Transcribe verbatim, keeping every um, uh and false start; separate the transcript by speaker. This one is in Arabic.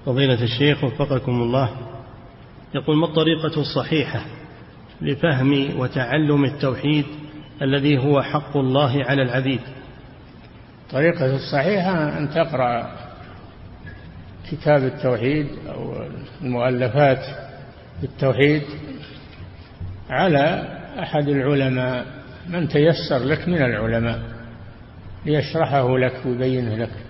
Speaker 1: فضيلة الشيخ وفقكم الله، يقول: ما الطريقة الصحيحة لفهم وتعلم التوحيد الذي هو حق الله على العبيد؟
Speaker 2: الطريقة الصحيحة أن تقرأ كتاب التوحيد أو المؤلفات بالتوحيد على أحد العلماء من تيسر لك من العلماء ليشرحه لك ويبينه لك.